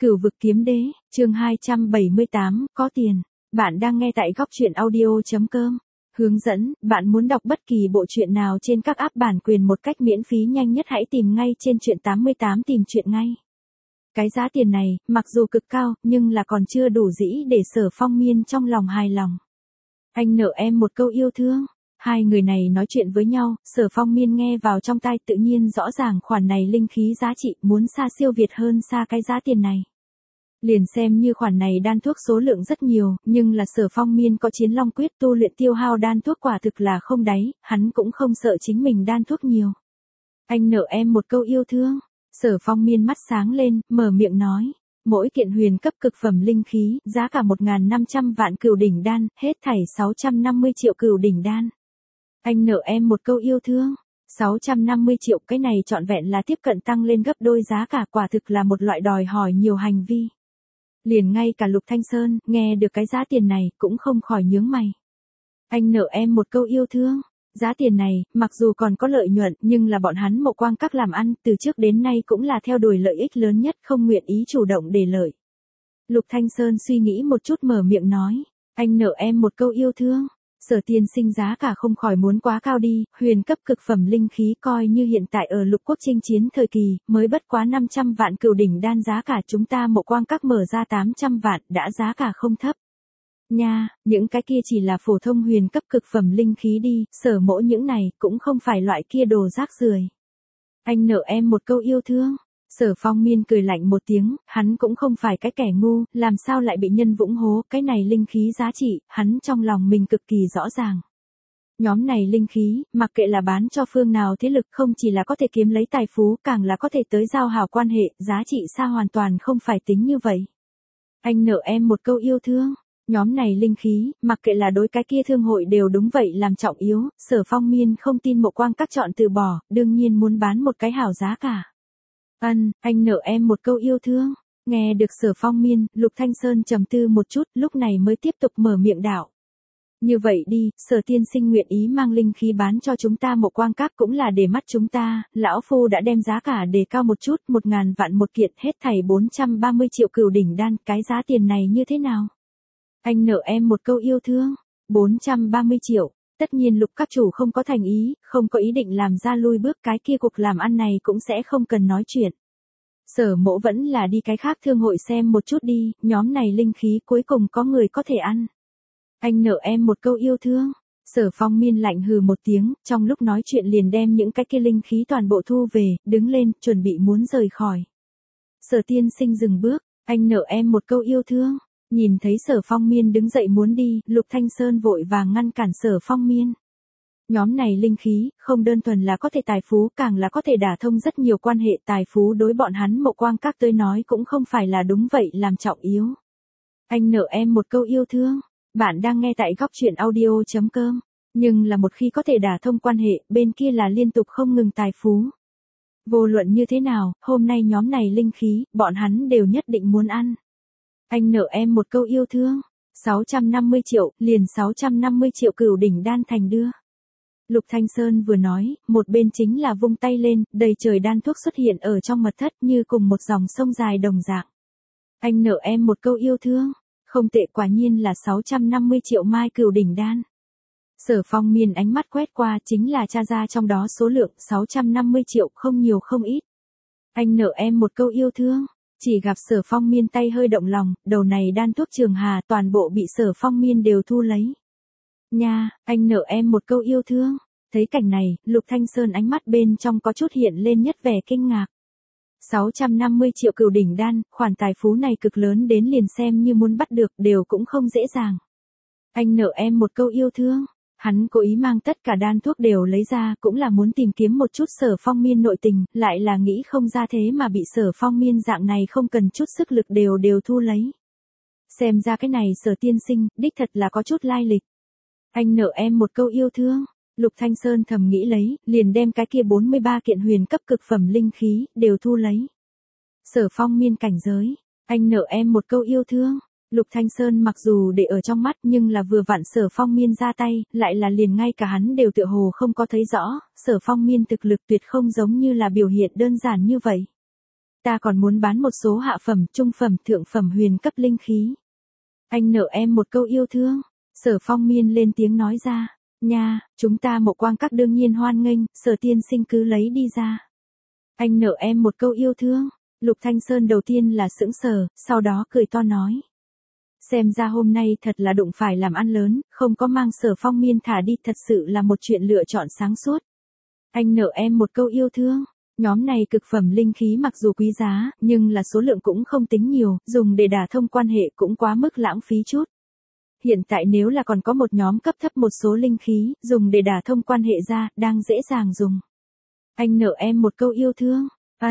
Cửu vực kiếm đế, chương 278, có tiền. Bạn đang nghe tại góc truyện audio.com. Hướng dẫn, bạn muốn đọc bất kỳ bộ truyện nào trên các app bản quyền một cách miễn phí nhanh nhất hãy tìm ngay trên truyện 88 tìm truyện ngay. Cái giá tiền này, mặc dù cực cao, nhưng là còn chưa đủ dĩ để Sở Phong Miên trong lòng hài lòng. Anh nợ em một câu yêu thương. Hai người này nói chuyện với nhau, Sở Phong Miên nghe vào trong tai tự nhiên rõ ràng khoản này linh khí giá trị muốn xa siêu việt hơn xa cái giá tiền này. Liền xem như khoản này đan thuốc số lượng rất nhiều, nhưng là Sở Phong Miên có Chiến Long Quyết tu luyện tiêu hao đan thuốc quả thực là không đáy, hắn cũng không sợ chính mình đan thuốc nhiều. Anh nợ em một câu yêu thương. Sở Phong Miên mắt sáng lên, mở miệng nói. Mỗi kiện huyền cấp cực phẩm linh khí, giá cả 1.500 vạn cửu đỉnh đan, hết thảy 650 triệu cửu đỉnh đan. Anh nợ em một câu yêu thương. 650 triệu cái này trọn vẹn là tiếp cận tăng lên gấp đôi giá cả, quả thực là một loại đòi hỏi nhiều hành vi. Liền ngay cả Lục Thanh Sơn, nghe được cái giá tiền này, cũng không khỏi nhướng mày. Anh nợ em một câu yêu thương. Giá tiền này, mặc dù còn có lợi nhuận, nhưng là bọn hắn Mộ Quang Các làm ăn, từ trước đến nay cũng là theo đuổi lợi ích lớn nhất, không nguyện ý chủ động để lợi. Lục Thanh Sơn suy nghĩ một chút mở miệng nói. Anh nợ em một câu yêu thương. Sở tiên sinh giá cả không khỏi muốn quá cao đi, huyền cấp cực phẩm linh khí coi như hiện tại ở lục quốc chinh chiến thời kỳ, mới bất quá 500 vạn cửu đỉnh đan giá cả chúng ta Mộ Quang Các mở ra 800 vạn, đã giá cả không thấp. Nha, những cái kia chỉ là phổ thông huyền cấp cực phẩm linh khí đi, Sở mỗ những này cũng không phải loại kia đồ rác rưởi. Anh nợ em một câu yêu thương. Sở Phong Miên cười lạnh một tiếng, hắn cũng không phải cái kẻ ngu, làm sao lại bị nhân vũng hố, cái này linh khí giá trị, hắn trong lòng mình cực kỳ rõ ràng. Nhóm này linh khí, mặc kệ là bán cho phương nào thế lực không chỉ là có thể kiếm lấy tài phú, càng là có thể tới giao hảo quan hệ, giá trị xa hoàn toàn không phải tính như vậy. Anh nợ em một câu yêu thương. Nhóm này linh khí, mặc kệ là đối cái kia thương hội đều đúng vậy làm trọng yếu, Sở Phong Miên không tin Mộ Quang Các chọn từ bỏ, đương nhiên muốn bán một cái hảo giá cả. Anh nợ em một câu yêu thương. Nghe được Sở Phong Miên, Lục Thanh Sơn trầm tư một chút, lúc này mới tiếp tục mở miệng đạo. Như vậy đi, Sở tiên sinh nguyện ý mang linh khí bán cho chúng ta Mộ Quang Các cũng là để mắt chúng ta, lão phu đã đem giá cả đề cao một chút, 1.000 vạn một kiện, hết thảy 430 triệu cửu đỉnh đan, cái giá tiền này như thế nào? Anh nợ em một câu yêu thương. 430 triệu. Tất nhiên Lục các chủ không có thành ý, không có ý định làm ra lui bước, cái kia cuộc làm ăn này cũng sẽ không cần nói chuyện. Sở mỗ vẫn là đi cái khác thương hội xem một chút đi, nhóm này linh khí cuối cùng có người có thể ăn. Anh nợ em một câu yêu thương. Sở Phong Miên lạnh hừ một tiếng, trong lúc nói chuyện liền đem những cái kia linh khí toàn bộ thu về, đứng lên, chuẩn bị muốn rời khỏi. Sở tiên sinh dừng bước, anh nợ em một câu yêu thương. Nhìn thấy Sở Phong Miên đứng dậy muốn đi, Lục Thanh Sơn vội vàng ngăn cản Sở Phong Miên. Nhóm này linh khí, không đơn thuần là có thể tài phú, càng là có thể đả thông rất nhiều quan hệ, tài phú đối bọn hắn Mộ Quang Các tới nói cũng không phải là đúng vậy làm trọng yếu. Anh nợ em một câu yêu thương. Bạn đang nghe tại góc truyện audio.com. Nhưng là một khi có thể đả thông quan hệ, bên kia là liên tục không ngừng tài phú. Vô luận như thế nào, hôm nay nhóm này linh khí, bọn hắn đều nhất định muốn ăn. Anh nợ em một câu yêu thương. 650 triệu, liền 650 triệu cửu đỉnh đan thành đưa. Lục Thanh Sơn vừa nói, một bên chính là vung tay lên, đầy trời đan thuốc xuất hiện ở trong mật thất như cùng một dòng sông dài đồng dạng. Anh nợ em một câu yêu thương. Không tệ, quả nhiên là 650 triệu mai cửu đỉnh đan. Sở Phong Miên ánh mắt quét qua chính là tra ra trong đó số lượng 650 triệu, không nhiều không ít. Anh nợ em một câu yêu thương. Chỉ gặp Sở Phong Miên tay hơi động lòng, đầu này đan thuốc Trường Hà toàn bộ bị Sở Phong Miên đều thu lấy. Nha, anh nợ em một câu yêu thương. Thấy cảnh này, Lục Thanh Sơn ánh mắt bên trong có chút hiện lên nhất vẻ kinh ngạc. 650 triệu cửu đỉnh đan, khoản tài phú này cực lớn đến liền xem như muốn bắt được đều cũng không dễ dàng. Anh nợ em một câu yêu thương. Hắn cố ý mang tất cả đan thuốc đều lấy ra, cũng là muốn tìm kiếm một chút Sở Phong Miên nội tình, lại là nghĩ không ra thế mà bị Sở Phong Miên dạng này không cần chút sức lực đều thu lấy. Xem ra cái này Sở tiên sinh, đích thật là có chút lai lịch. Anh nợ em một câu yêu thương. Lục Thanh Sơn thầm nghĩ lấy, liền đem cái kia 43 kiện huyền cấp cực phẩm linh khí, đều thu lấy. Sở Phong Miên cảnh giới. Anh nợ em một câu yêu thương. Lục Thanh Sơn mặc dù để ở trong mắt nhưng là vừa vặn Sở Phong Miên ra tay, lại là liền ngay cả hắn đều tựa hồ không có thấy rõ, Sở Phong Miên thực lực tuyệt không giống như là biểu hiện đơn giản như vậy. Ta còn muốn bán một số hạ phẩm, trung phẩm, thượng phẩm huyền cấp linh khí. Anh nợ em một câu yêu thương. Sở Phong Miên lên tiếng nói ra. Nha, chúng ta Mộ Quang Các đương nhiên hoan nghênh, Sở tiên sinh cứ lấy đi ra. Anh nợ em một câu yêu thương. Lục Thanh Sơn đầu tiên là sững sờ, sau đó cười to nói. Xem ra hôm nay thật là đụng phải làm ăn lớn, không có mang Sở Phong Miên thả đi thật sự là một chuyện lựa chọn sáng suốt. Anh nợ em một câu yêu thương. Nhóm này cực phẩm linh khí mặc dù quý giá, nhưng là số lượng cũng không tính nhiều, dùng để đả thông quan hệ cũng quá mức lãng phí chút. Hiện tại nếu là còn có một nhóm cấp thấp một số linh khí, dùng để đả thông quan hệ ra, đang dễ dàng dùng. Anh nợ em một câu yêu thương.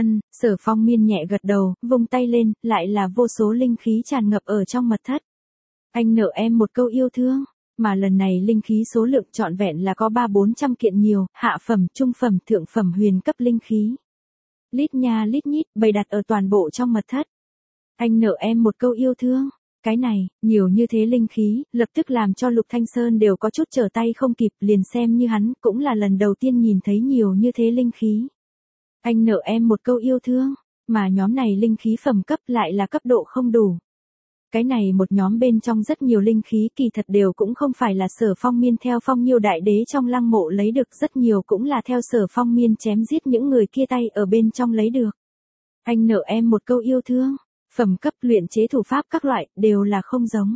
Sở Phong Miên nhẹ gật đầu, vung tay lên, lại là vô số linh khí tràn ngập ở trong mật thất. Anh nợ em một câu yêu thương. Mà lần này linh khí số lượng trọn vẹn là có 300-400 kiện nhiều, hạ phẩm, trung phẩm, thượng phẩm huyền cấp linh khí. Lít nha lít nhít, bày đặt ở toàn bộ trong mật thất. Anh nợ em một câu yêu thương. Cái này, nhiều như thế linh khí, lập tức làm cho Lục Thanh Sơn đều có chút trở tay không kịp, liền xem như hắn, cũng là lần đầu tiên nhìn thấy nhiều như thế linh khí. Anh nợ em một câu yêu thương, mà nhóm này linh khí phẩm cấp lại là cấp độ không đủ. Cái này một nhóm bên trong rất nhiều linh khí kỳ thật đều cũng không phải là Sở Phong Miên theo Phong Nhiêu Đại Đế trong lăng mộ lấy được, rất nhiều cũng là theo Sở Phong Miên chém giết những người kia tay ở bên trong lấy được. Anh nợ em một câu yêu thương, phẩm cấp luyện chế thủ pháp các loại, đều là không giống.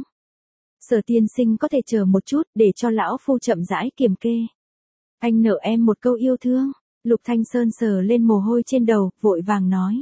Sở tiên sinh có thể chờ một chút, để cho lão phu chậm rãi kiểm kê. Anh nợ em một câu yêu thương. Lục Thanh Sơn sờ lên mồ hôi trên đầu, vội vàng nói.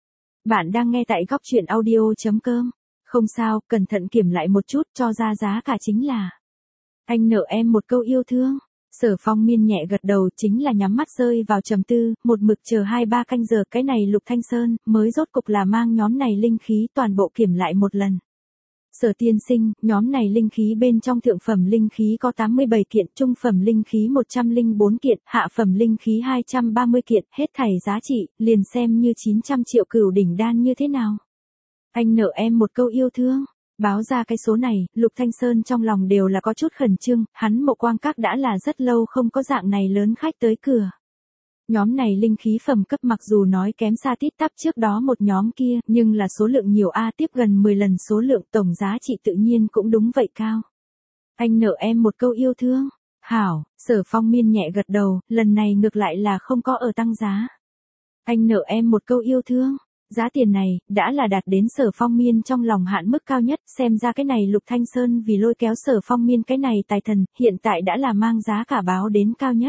Bạn đang nghe tại góc truyện audio.com. Không sao, cẩn thận kiểm lại một chút, cho ra giá cả chính là. Anh nợ em một câu yêu thương. Sở Phong Miên nhẹ gật đầu, chính là nhắm mắt rơi vào trầm tư, một mực chờ 2-3 canh giờ, cái này Lục Thanh Sơn mới rốt cục là mang nhóm này linh khí toàn bộ kiểm lại một lần. Sở tiên sinh, nhóm này linh khí bên trong thượng phẩm linh khí có 87 kiện, trung phẩm linh khí 104 kiện, hạ phẩm linh khí 230 kiện, hết thảy giá trị, liền xem như 900 triệu cửu đỉnh đan như thế nào. Anh nợ em một câu yêu thương. Báo ra cái số này, Lục Thanh Sơn trong lòng đều là có chút khẩn trương, hắn Mộ Quang Các đã là rất lâu không có dạng này lớn khách tới cửa. Nhóm này linh khí phẩm cấp mặc dù nói kém xa tít tắp trước đó một nhóm kia, nhưng là số lượng nhiều tiếp gần 10 lần số lượng, tổng giá trị tự nhiên cũng đúng vậy cao. Anh nợ em một câu yêu thương. Hảo, Sở Phong Miên nhẹ gật đầu, lần này ngược lại là không có ở tăng giá. Anh nợ em một câu yêu thương. Giá tiền này, đã là đạt đến Sở Phong Miên trong lòng hạn mức cao nhất, xem ra cái này Lục Thanh Sơn vì lôi kéo Sở Phong Miên cái này tài thần, hiện tại đã là mang giá cả báo đến cao nhất.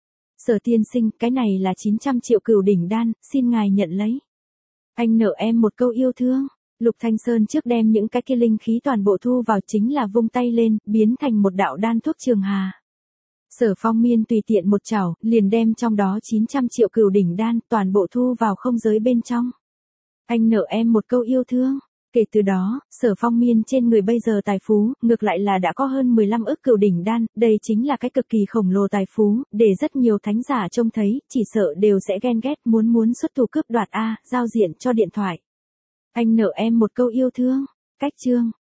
Sở tiên sinh, cái này là 900 triệu cửu đỉnh đan, xin ngài nhận lấy. Anh nợ em một câu yêu thương. Lục Thanh Sơn trước đem những cái kia linh khí toàn bộ thu vào, chính là vung tay lên, biến thành một đạo đan thuốc trường hà. Sở Phong Miên tùy tiện một chảo, liền đem trong đó 900 triệu cửu đỉnh đan toàn bộ thu vào không giới bên trong. Anh nợ em một câu yêu thương. Kể từ đó, Sở Phong Miên trên người bây giờ tài phú, ngược lại là đã có hơn 15 ức cửu đỉnh đan, đây chính là cái cực kỳ khổng lồ tài phú, để rất nhiều thánh giả trông thấy, chỉ sợ đều sẽ ghen ghét muốn xuất thủ cướp đoạt giao diện cho điện thoại. Anh nợ em một câu yêu thương. Cách chương.